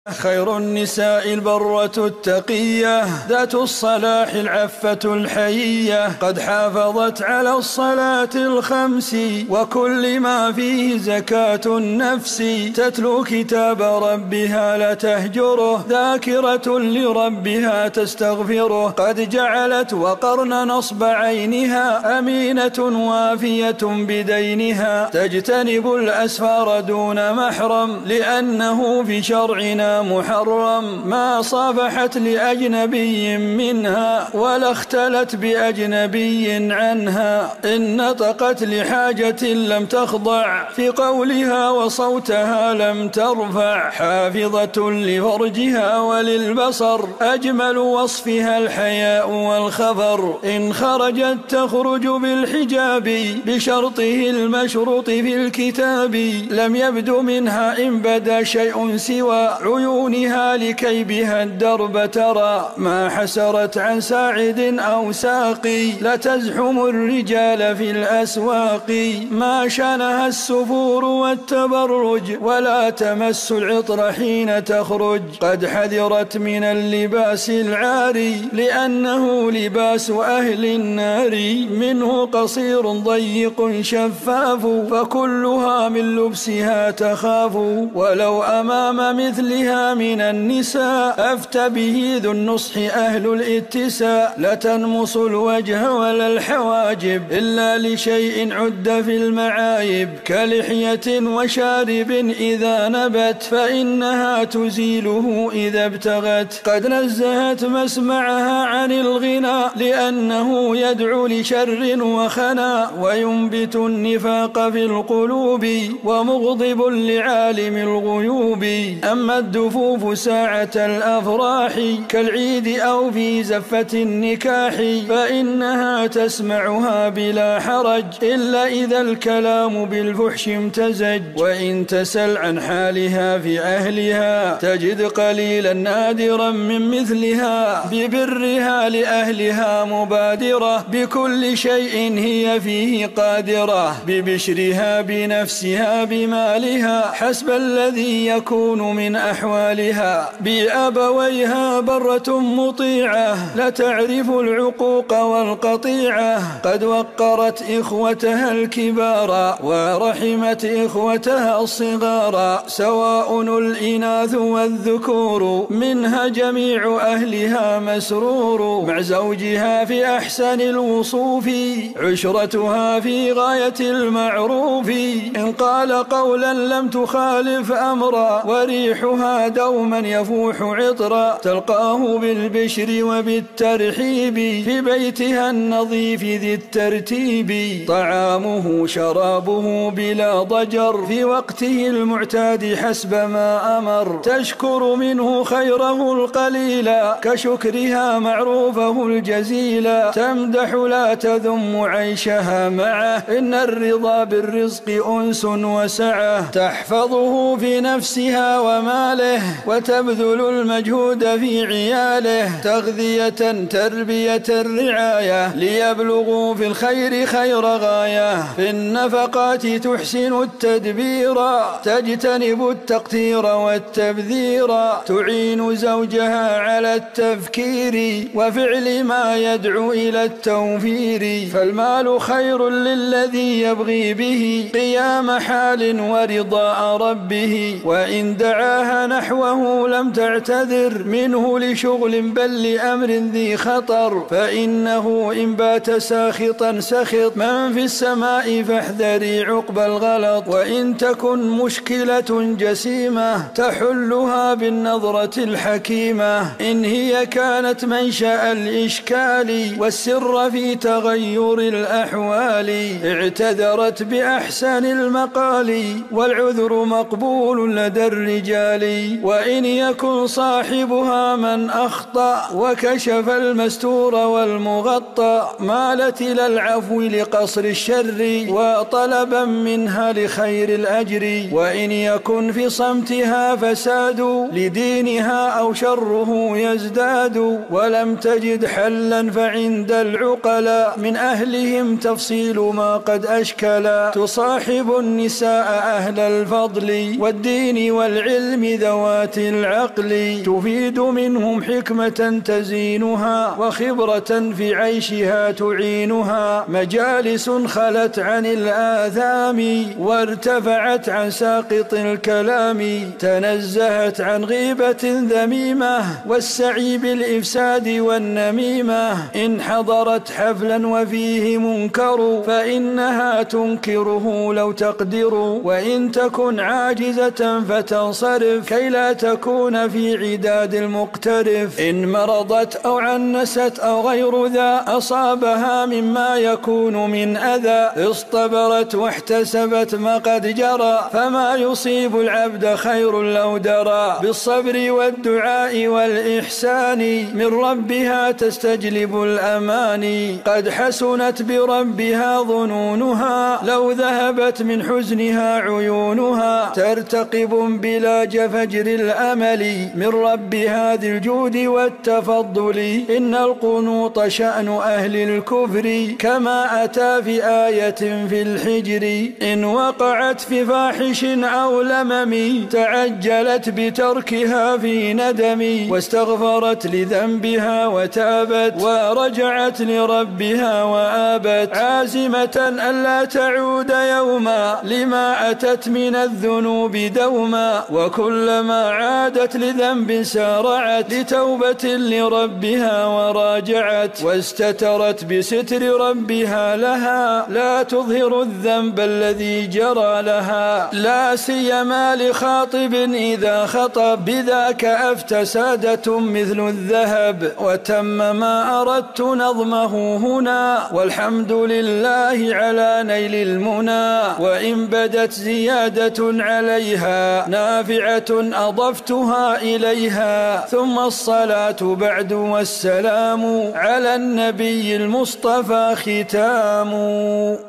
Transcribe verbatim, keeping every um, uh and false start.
خير النساء البرة التقية ذات الصلاح العفة الحية، قد حافظت على الصلاة الخمس وكل ما فيه زكاة النفس، تتلو كتاب ربها لا تهجره، ذاكرة لربها تستغفره، قد جعلت وقرن نصب عينها، أمينة وافية بدينها، تجتنب الأسفار دون محرم لأنه في شرعنا محرم، ما صافحت لأجنبي منها ولا اختلت بأجنبي عنها، إن نطقت لحاجة لم تخضع في قولها وصوتها لم ترفع، حافظة لفرجها وللبصر، أجمل وصفها الحياء والخبر، إن خرجت تخرج بالحجاب بشرطه المشروط في الكتاب، لم يبد منها إن بدا شيء سوى عيونها لكي بها الدرب ترى، ما حسرت عن ساعد أو ساقي لتزحم الرجال في الأسواق، ما شانها السفور والتبرج ولا تمس العطر حين تخرج، قد حذرت من اللباس العاري لأنه لباس أهل النار، منه قصير ضيق شفاف فكلها من لبسها تخاف، ولو أمام مثلها من النساء أفتى به ذو النصح أهل الاتساء، لتنمص الوجه ولا الحواجب إلا لشيء عد في المعايب، كلحية وشارب إذا نبت فإنها تزيله إذا ابتغت، قد نزهت مسمعها عن الغنى لأنه يدعو لشر وخنا، وينبت النفاق في القلوب ومغضب لعالم الغيوب، أما الدفوف ساعة الأفراح كالعيد أو في زفة النكاح فإنها تسمعها بلا حرج إلا إذا الكلام بالفحش امتزج، وإن تسل عن حالها في أهلها تجد قليلا نادرا من مثلها، ببرها لأهلها مبادرة بكل شيء هي فيه قادرة، ببشرها بنفسها بمالها حسب الذي يكون من أحوالها، بأبويها برة مطيعة لا تعرف العقوق والقطيعة، قد وقرت إخوتها الكبار ورحمت إخوتها الصغار، سواء الإناث والذكور منها جميع أهلها مسرور، مع زوجها في أحسن الوصوف عشرتها في غاية المعروف، إن قال قولا لم تخالف أمرا وريحها دوما يفوح عطرا، تلقاه بالبشر وبالترحيب في بيتها النظيف ذي الترتيب، طعامه شرابه بلا ضجر في وقته المعتاد حسب ما أمر، تشكر منه خيره القليل كشكرها معروفه الجزيل، تمدح لا تذم عيشها معه إن الرضا بالرزق أنس وسعة، تحفظه في نفسها وماله وتبذل المجهود في عياله، تغذية تربية الرعاية ليبلغوا في الخير خير غاية، في النفقات تحسن التدبير تجتنب التقتير والتبذير، تعين زوجها على التفكير وفعل ما يدعو إلى التوفير، فالمال خير للذي يبغي به قيام حال ورضاء ربه، وإن دعاها نحوه لم تعتذر منه لشغل بل لأمر ذي خطر، فإنه إن بات ساخطا سخط من في السماء فاحذري عقب الغلط، وإن تكن مشكلة جسيمة تحلها بالنظرة الحكيمة، إن هي كانت منشأ الإشكال والسر في تغير الأحوال، اعتذرت بأحسن المقال والعذر مقبول لدى الرجال، وإن يكن صاحبها من أخطأ وكشف المستور والمغطى مالت إلى العفو لقصر الشر وطلبا منها لخير الأجر، وإن يكن في صمتها فساد لدينها أو شره يزداد، ولم تجد حلا فعند العقلاء من أهلهم تفصيل ما قد أشكلا، تصاحب النساء أهل الفضل والدين والعلم ذوي ذوات العقل، تفيد منهم حكمة تزينها وخبرة في عيشها تعينها، مجالس خلت عن الآثام وارتفعت عن ساقط الكلام، تنزهت عن غيبة ذميمة والسعي بالإفساد والنميمة، إن حضرت حفلا وفيه منكر فإنها تنكره لو تقدر، وإن تكن عاجزة فتنصرف كي لا تكون في عداد المقترف، إن مرضت أو عنست أو غير ذا أصابها مما يكون من أذى، اصطبرت واحتسبت ما قد جرى، فما يصيب العبد خير لو درى، بالصبر والدعاء والإحسان من ربها تستجلب الأماني، قد حسنت بربها ظنونها لو ذهبت من حزنها عيونها، ترتقب بلاج فجر الأمل من ربها ذي الجود والتفضل، إن القنوط شأن أهل الكفر كما أتى في آية في الحجر، إن وقعت في فاحش أو لمم تعجلت بتركها في ندم، واستغفرت لذنبها وتابت ورجعت لربها وآبت، عازمة ألا تعود يوما لما أتت من الذنوب دوما، وكلما عادت لذنب سارعت لتوبة لربها وراجعت، واستترت بستر ربها لها لا تظهر الذنب الذي جرى لها، لا سيما لخاطب إذا خطب بذاك أفتى سادة مثل الذهب، وتم ما أردت نظمه هنا والحمد لله على نيل المنى، وإن بدت زيادة عليها نافعة أضفتها إليها، ثم الصلاة بعد والسلام على النبي المصطفى ختام.